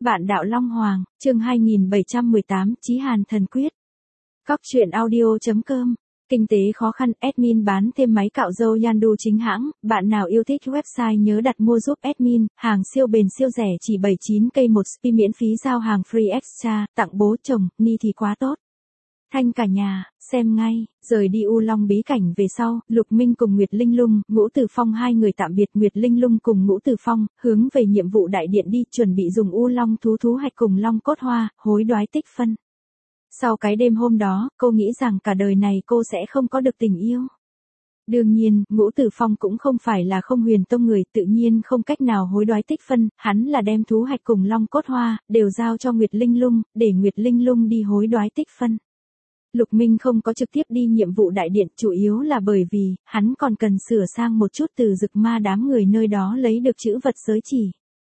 Vạn đạo Long Hoàng, chương 2718, Chí Hàn Thần Quyết. Cóc truyện audio.com. Kinh tế khó khăn, admin bán thêm máy cạo râu Yandu chính hãng, bạn nào yêu thích website nhớ đặt mua giúp admin, hàng siêu bền siêu rẻ chỉ 79k một spi miễn phí giao hàng free extra, tặng bố chồng, ni thì quá tốt. Thanh cả nhà, xem ngay, rời đi U Long bí cảnh về sau, Lục Minh cùng Nguyệt Linh Lung, Ngũ Tử Phong hai người tạm biệt Nguyệt Linh Lung cùng Ngũ Tử Phong, hướng về nhiệm vụ đại điện đi, chuẩn bị dùng U Long thú hạch cùng Long cốt hoa, hối đoái tích phân. Sau cái đêm hôm đó, cô nghĩ rằng cả đời này cô sẽ không có được tình yêu. Đương nhiên, Ngũ Tử Phong cũng không phải là không huyền tông người, tự nhiên không cách nào hối đoái tích phân, hắn là đem thú hạch cùng Long cốt hoa, đều giao cho Nguyệt Linh Lung, để Nguyệt Linh Lung đi hối đoái tích phân. Lục Minh không có trực tiếp đi nhiệm vụ đại điện, chủ yếu là bởi vì, hắn còn cần sửa sang một chút từ Dực Ma đám người nơi đó lấy được chữ vật giới chỉ.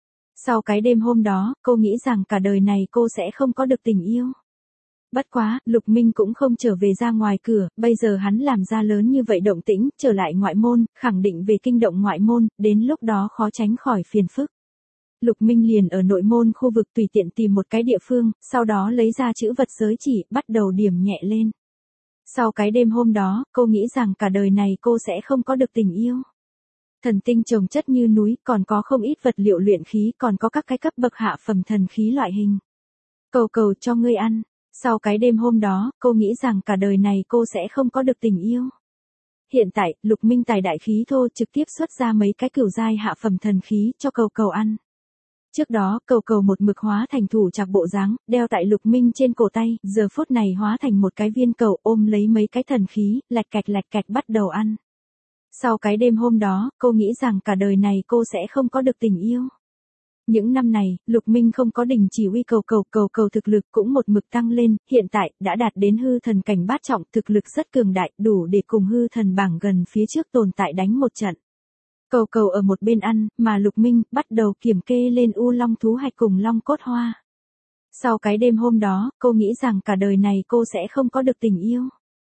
Sau cái đêm hôm đó, cô nghĩ rằng cả đời này cô sẽ không có được tình yêu. Bất quá, Lục Minh cũng không trở về ra ngoài cửa, bây giờ hắn làm ra lớn như vậy động tĩnh, trở lại ngoại môn, khẳng định về kinh động ngoại môn, đến lúc đó khó tránh khỏi phiền phức. Lục Minh liền ở nội môn khu vực tùy tiện tìm một cái địa phương, sau đó lấy ra chữ vật giới chỉ, bắt đầu điểm nhẹ lên. Sau cái đêm hôm đó, cô nghĩ rằng cả đời này cô sẽ không có được tình yêu. Thần tinh chồng chất như núi, còn có không ít vật liệu luyện khí, còn có các cái cấp bậc hạ phẩm thần khí loại hình. Cầu cầu cho ngươi ăn. Sau cái đêm hôm đó, cô nghĩ rằng cả đời này cô sẽ không có được tình yêu. Hiện tại, Lục Minh tài đại khí thô trực tiếp xuất ra mấy cái cửu giai hạ phẩm thần khí cho cầu cầu ăn. Trước đó, cầu cầu một mực hóa thành thủ trạc bộ dáng, đeo tại Lục Minh trên cổ tay, giờ phút này hóa thành một cái viên cầu, ôm lấy mấy cái thần khí, lạch cạch bắt đầu ăn. Sau cái đêm hôm đó, cô nghĩ rằng cả đời này cô sẽ không có được tình yêu. Những năm này, Lục Minh không có đình chỉ uy cầu cầu thực lực cũng một mực tăng lên, hiện tại, đã đạt đến hư thần cảnh bát trọng, thực lực rất cường đại, đủ để cùng hư thần bảng gần phía trước tồn tại đánh một trận. Cầu cầu ở một bên ăn, mà Lục Minh bắt đầu kiểm kê lên U Long thú hạch cùng Long cốt hoa. Sau cái đêm hôm đó, cô nghĩ rằng cả đời này cô sẽ không có được tình yêu.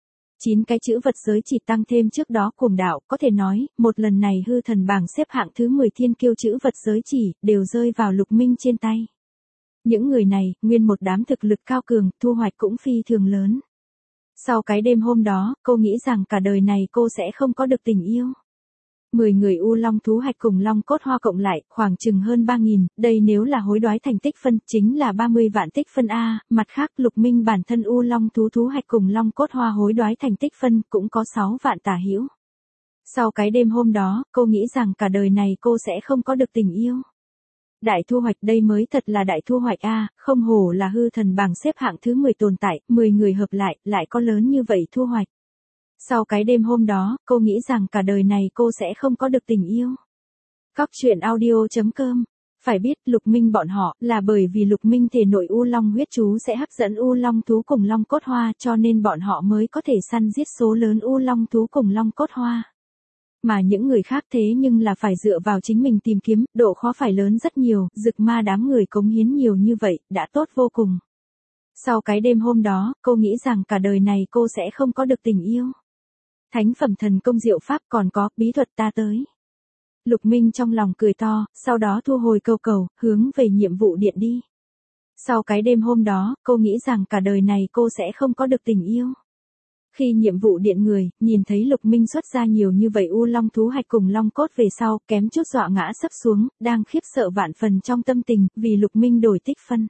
9 cái chữ vật giới chỉ tăng thêm trước đó cuồng đạo, có thể nói, một lần này hư thần bảng xếp hạng thứ 10 thiên kiêu chữ vật giới chỉ, đều rơi vào Lục Minh trên tay. Những người này, nguyên một đám thực lực cao cường, thu hoạch cũng phi thường lớn. Sau cái đêm hôm đó, cô nghĩ rằng cả đời này cô sẽ không có được tình yêu. 10 người U Long thú hạch cùng Long cốt hoa cộng lại, khoảng chừng hơn 3.000, đây nếu là hối đoái thành tích phân, chính là 30 vạn tích phân A, mặt khác Lục Minh bản thân U Long thú hạch cùng Long cốt hoa hối đoái thành tích phân, cũng có 6 vạn tả hữu. Sau cái đêm hôm đó, cô nghĩ rằng cả đời này cô sẽ không có được tình yêu. Đại thu hoạch đây mới thật là đại thu hoạch A, không hổ là hư thần bảng xếp hạng thứ 10 tồn tại, 10 người hợp lại có lớn như vậy thu hoạch. Sau cái đêm hôm đó, cô nghĩ rằng cả đời này cô sẽ không có được tình yêu. Cóc truyện audio.com. Phải biết, Lục Minh bọn họ, là bởi vì Lục Minh thể nội U Long huyết chú sẽ hấp dẫn U Long thú cùng Long cốt hoa, cho nên bọn họ mới có thể săn giết số lớn U Long thú cùng Long cốt hoa. Mà những người khác thế nhưng là phải dựa vào chính mình tìm kiếm, độ khó phải lớn rất nhiều, Dực Ma đám người cống hiến nhiều như vậy, đã tốt vô cùng. Sau cái đêm hôm đó, cô nghĩ rằng cả đời này cô sẽ không có được tình yêu. Thánh phẩm thần công diệu pháp còn có, bí thuật ta tới. Lục Minh trong lòng cười to, sau đó thu hồi cầu, hướng về nhiệm vụ điện đi. Sau cái đêm hôm đó, cô nghĩ rằng cả đời này cô sẽ không có được tình yêu. Khi nhiệm vụ điện người, nhìn thấy Lục Minh xuất ra nhiều như vậy U Long thú hạch cùng Long cốt về sau, kém chút dọa ngã sấp xuống, đang khiếp sợ vạn phần trong tâm tình, vì Lục Minh đổi tích phân.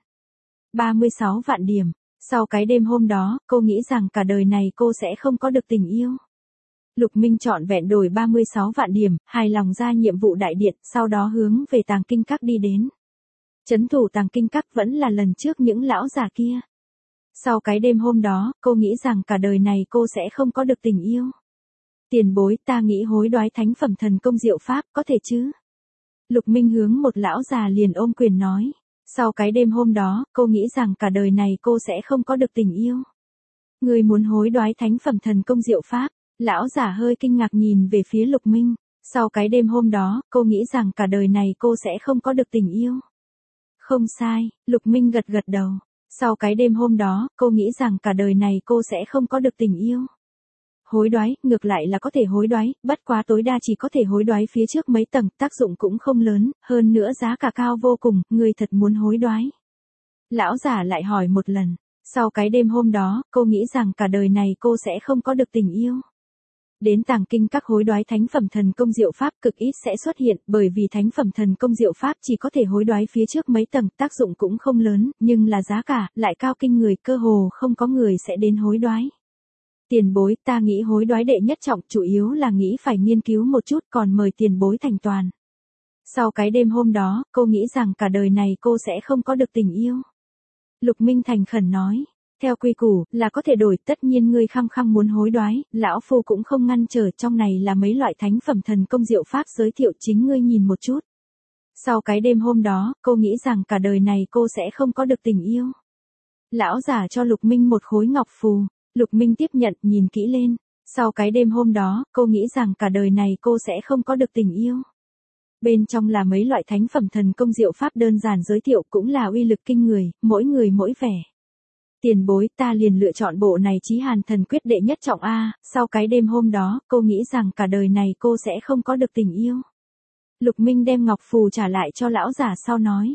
36 vạn điểm. Sau cái đêm hôm đó, cô nghĩ rằng cả đời này cô sẽ không có được tình yêu. Lục Minh trọn vẹn đổi 36 vạn điểm, hài lòng ra nhiệm vụ đại điện, sau đó hướng về Tàng Kinh Các đi đến. Trấn thủ Tàng Kinh Các vẫn là lần trước những lão già kia. Sau cái đêm hôm đó, cô nghĩ rằng cả đời này cô sẽ không có được tình yêu. Tiền bối, ta nghĩ hối đoái thánh phẩm thần công diệu pháp, có thể chứ? Lục Minh hướng một lão già liền ôm quyền nói. Sau cái đêm hôm đó, cô nghĩ rằng cả đời này cô sẽ không có được tình yêu. Người muốn hối đoái thánh phẩm thần công diệu pháp? Lão giả hơi kinh ngạc nhìn về phía Lục Minh. Sau cái đêm hôm đó, cô nghĩ rằng cả đời này cô sẽ không có được tình yêu. Không sai, Lục Minh gật đầu. Sau cái đêm hôm đó, cô nghĩ rằng cả đời này cô sẽ không có được tình yêu. Hối đoái, ngược lại là có thể hối đoái, bất quá tối đa chỉ có thể hối đoái phía trước mấy tầng, tác dụng cũng không lớn, hơn nữa giá cả cao vô cùng, người thật muốn hối đoái. Lão giả lại hỏi một lần. Sau cái đêm hôm đó, cô nghĩ rằng cả đời này cô sẽ không có được tình yêu. Đến tàng kinh các hối đoái thánh phẩm thần công diệu pháp cực ít sẽ xuất hiện, bởi vì thánh phẩm thần công diệu pháp chỉ có thể hối đoái phía trước mấy tầng, tác dụng cũng không lớn, nhưng là giá cả lại cao kinh người, cơ hồ không có người sẽ đến hối đoái. Tiền bối, ta nghĩ hối đoái đệ nhất trọng chủ yếu là nghĩ phải nghiên cứu một chút, còn mời tiền bối thành toàn. Sau cái đêm hôm đó, cô nghĩ rằng cả đời này cô sẽ không có được tình yêu. Lục Minh thành khẩn nói. Theo quy củ, là có thể đổi, tất nhiên ngươi khăng khăng muốn hối đoái, lão phu cũng không ngăn trở, trong này là mấy loại thánh phẩm thần công diệu pháp giới thiệu, chính ngươi nhìn một chút. Sau cái đêm hôm đó, cô nghĩ rằng cả đời này cô sẽ không có được tình yêu. Lão giả cho Lục Minh một khối ngọc phù, Lục Minh tiếp nhận, nhìn kỹ lên. Sau cái đêm hôm đó, cô nghĩ rằng cả đời này cô sẽ không có được tình yêu. Bên trong là mấy loại thánh phẩm thần công diệu pháp đơn giản giới thiệu, cũng là uy lực kinh người mỗi vẻ. Tiền bối, ta liền lựa chọn bộ này Chí Hàn Thần Quyết đệ nhất trọng A. Sau cái đêm hôm đó, cô nghĩ rằng cả đời này cô sẽ không có được tình yêu. Lục Minh đem ngọc phù trả lại cho lão giả sau nói.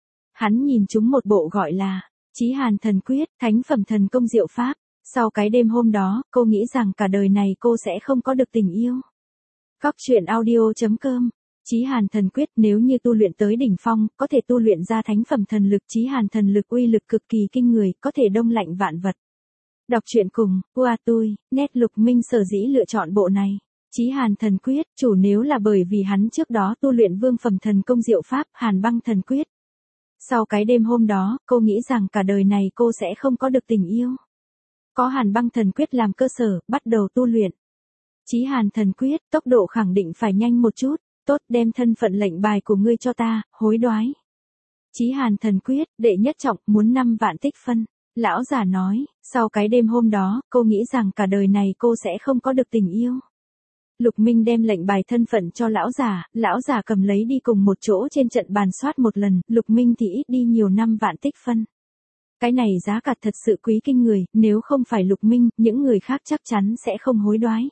Hắn nhìn chúng một bộ gọi là Chí Hàn Thần Quyết, thánh phẩm thần công diệu pháp. Sau cái đêm hôm đó, cô nghĩ rằng cả đời này cô sẽ không có được tình yêu. Cóc truyện audio.com. Chí Hàn Thần Quyết, nếu như tu luyện tới đỉnh phong, có thể tu luyện ra thánh phẩm thần lực. Chí Hàn Thần Lực uy lực cực kỳ kinh người, có thể đông lạnh vạn vật. Đọc truyện cùng, Uatui, net. Lục Minh sở dĩ lựa chọn bộ này Chí Hàn Thần Quyết, chủ nếu là bởi vì hắn trước đó tu luyện vương phẩm thần công diệu pháp, Hàn Băng Thần Quyết. Sau cái đêm hôm đó, cô nghĩ rằng cả đời này cô sẽ không có được tình yêu. Có Hàn Băng Thần Quyết làm cơ sở, bắt đầu tu luyện Chí Hàn Thần Quyết, tốc độ khẳng định phải nhanh một chút. Tốt, đem thân phận lệnh bài của ngươi cho ta, hối đoái. Chí Hàn Thần Quyết, đệ nhất trọng, muốn 5 vạn tích phân. Lão giả nói, sau cái đêm hôm đó, cô nghĩ rằng cả đời này cô sẽ không có được tình yêu. Lục Minh đem lệnh bài thân phận cho lão giả cầm lấy đi cùng một chỗ trên trận bàn soát một lần, Lục Minh thì ít đi nhiều 5 vạn tích phân. Cái này giá cả thật sự quý kinh người, nếu không phải Lục Minh, những người khác chắc chắn sẽ không hối đoái.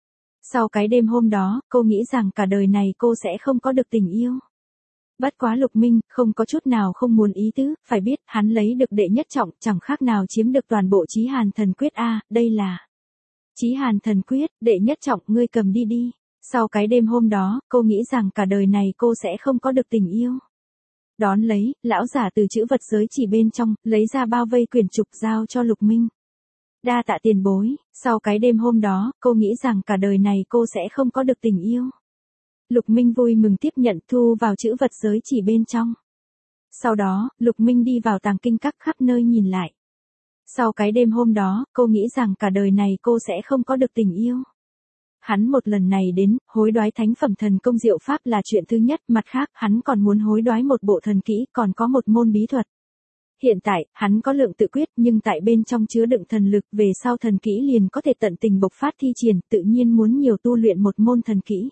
Sau cái đêm hôm đó, cô nghĩ rằng cả đời này cô sẽ không có được tình yêu. Bất quá Lục Minh, không có chút nào không muốn ý tứ, phải biết, hắn lấy được đệ nhất trọng, chẳng khác nào chiếm được toàn bộ Chí Hàn Thần Quyết A, đây là Chí Hàn Thần Quyết, đệ nhất trọng, ngươi cầm đi đi. Sau cái đêm hôm đó, cô nghĩ rằng cả đời này cô sẽ không có được tình yêu. Đón lấy, lão giả từ chữ vật giới chỉ bên trong, lấy ra bao vây quyển trục giao cho Lục Minh. Đa tạ tiền bối, sau cái đêm hôm đó, cô nghĩ rằng cả đời này cô sẽ không có được tình yêu. Lục Minh vui mừng tiếp nhận, thu vào chữ vật giới chỉ bên trong. Sau đó, Lục Minh đi vào tàng kinh các khắp nơi nhìn lại. Sau cái đêm hôm đó, cô nghĩ rằng cả đời này cô sẽ không có được tình yêu. Hắn một lần này đến, hối đoái thánh phẩm thần công diệu pháp là chuyện thứ nhất, mặt khác, hắn còn muốn hối đoái một bộ thần kỹ, còn có một môn bí thuật. Hiện tại, hắn có lượng tự quyết, nhưng tại bên trong chứa đựng thần lực, về sau thần kỹ liền có thể tận tình bộc phát thi triển, tự nhiên muốn nhiều tu luyện một môn thần kỹ.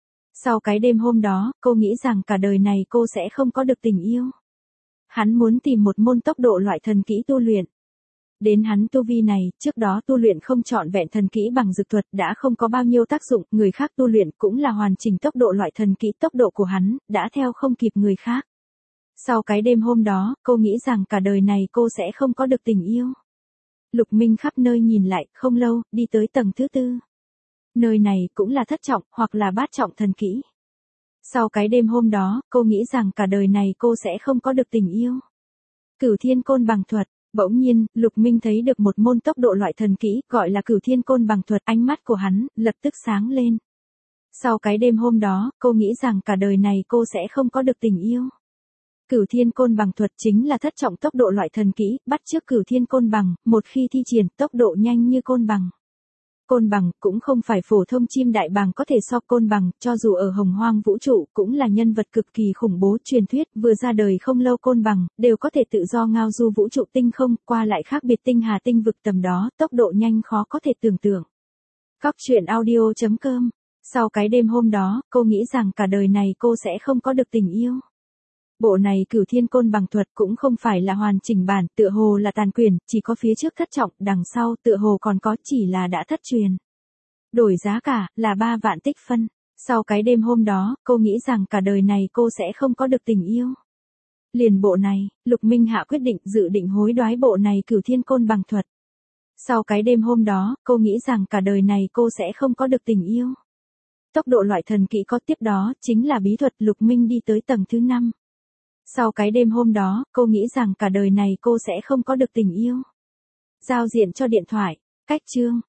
Sau cái đêm hôm đó, cô nghĩ rằng cả đời này cô sẽ không có được tình yêu. Hắn muốn tìm một môn tốc độ loại thần kỹ tu luyện. Đến hắn tu vi này, trước đó tu luyện không trọn vẹn thần kỹ bằng dược thuật đã không có bao nhiêu tác dụng, người khác tu luyện cũng là hoàn chỉnh tốc độ loại thần kỹ, tốc độ của hắn đã theo không kịp người khác. Sau cái đêm hôm đó, cô nghĩ rằng cả đời này cô sẽ không có được tình yêu. Lục Minh khắp nơi nhìn lại, không lâu, đi tới tầng thứ 4. Nơi này cũng là thất trọng, hoặc là bát trọng thần kỹ. Sau cái đêm hôm đó, cô nghĩ rằng cả đời này cô sẽ không có được tình yêu. Cửu Thiên Côn Bằng Thuật. Bỗng nhiên, Lục Minh thấy được một môn tốc độ loại thần kỹ, gọi là Cửu Thiên Côn Bằng Thuật, ánh mắt của hắn lập tức sáng lên. Sau cái đêm hôm đó, cô nghĩ rằng cả đời này cô sẽ không có được tình yêu. Cửu Thiên Côn Bằng Thuật chính là thất trọng tốc độ loại thần kỹ, bắt chước Cửu Thiên Côn Bằng, một khi thi triển, tốc độ nhanh như côn bằng. Côn bằng cũng không phải phổ thông chim đại bàng có thể so côn bằng, cho dù ở hồng hoang vũ trụ cũng là nhân vật cực kỳ khủng bố, truyền thuyết vừa ra đời không lâu côn bằng đều có thể tự do ngao du vũ trụ tinh không, qua lại khác biệt tinh hà tinh vực tầm đó, tốc độ nhanh khó có thể tưởng tượng. Cóc truyện audio.com. Sau cái đêm hôm đó, cô nghĩ rằng cả đời này cô sẽ không có được tình yêu. Bộ này Cửu Thiên Côn Bằng Thuật cũng không phải là hoàn chỉnh bản, tựa hồ là tàn quyển, chỉ có phía trước thất trọng, đằng sau tựa hồ còn có, chỉ là đã thất truyền. Đổi giá cả là 3 vạn tích phân. Sau cái đêm hôm đó, cô nghĩ rằng cả đời này cô sẽ không có được tình yêu. Liền bộ này, Lục Minh Hạ quyết định dự định hối đoái bộ này Cửu Thiên Côn Bằng thuật. Sau cái đêm hôm đó, cô nghĩ rằng cả đời này cô sẽ không có được tình yêu. Tốc độ loại thần kỹ có tiếp đó, chính là bí thuật Lục Minh đi tới tầng thứ 5. Sau cái đêm hôm đó, cô nghĩ rằng cả đời này cô sẽ không có được tình yêu. Giao diện cho điện thoại, cách chương.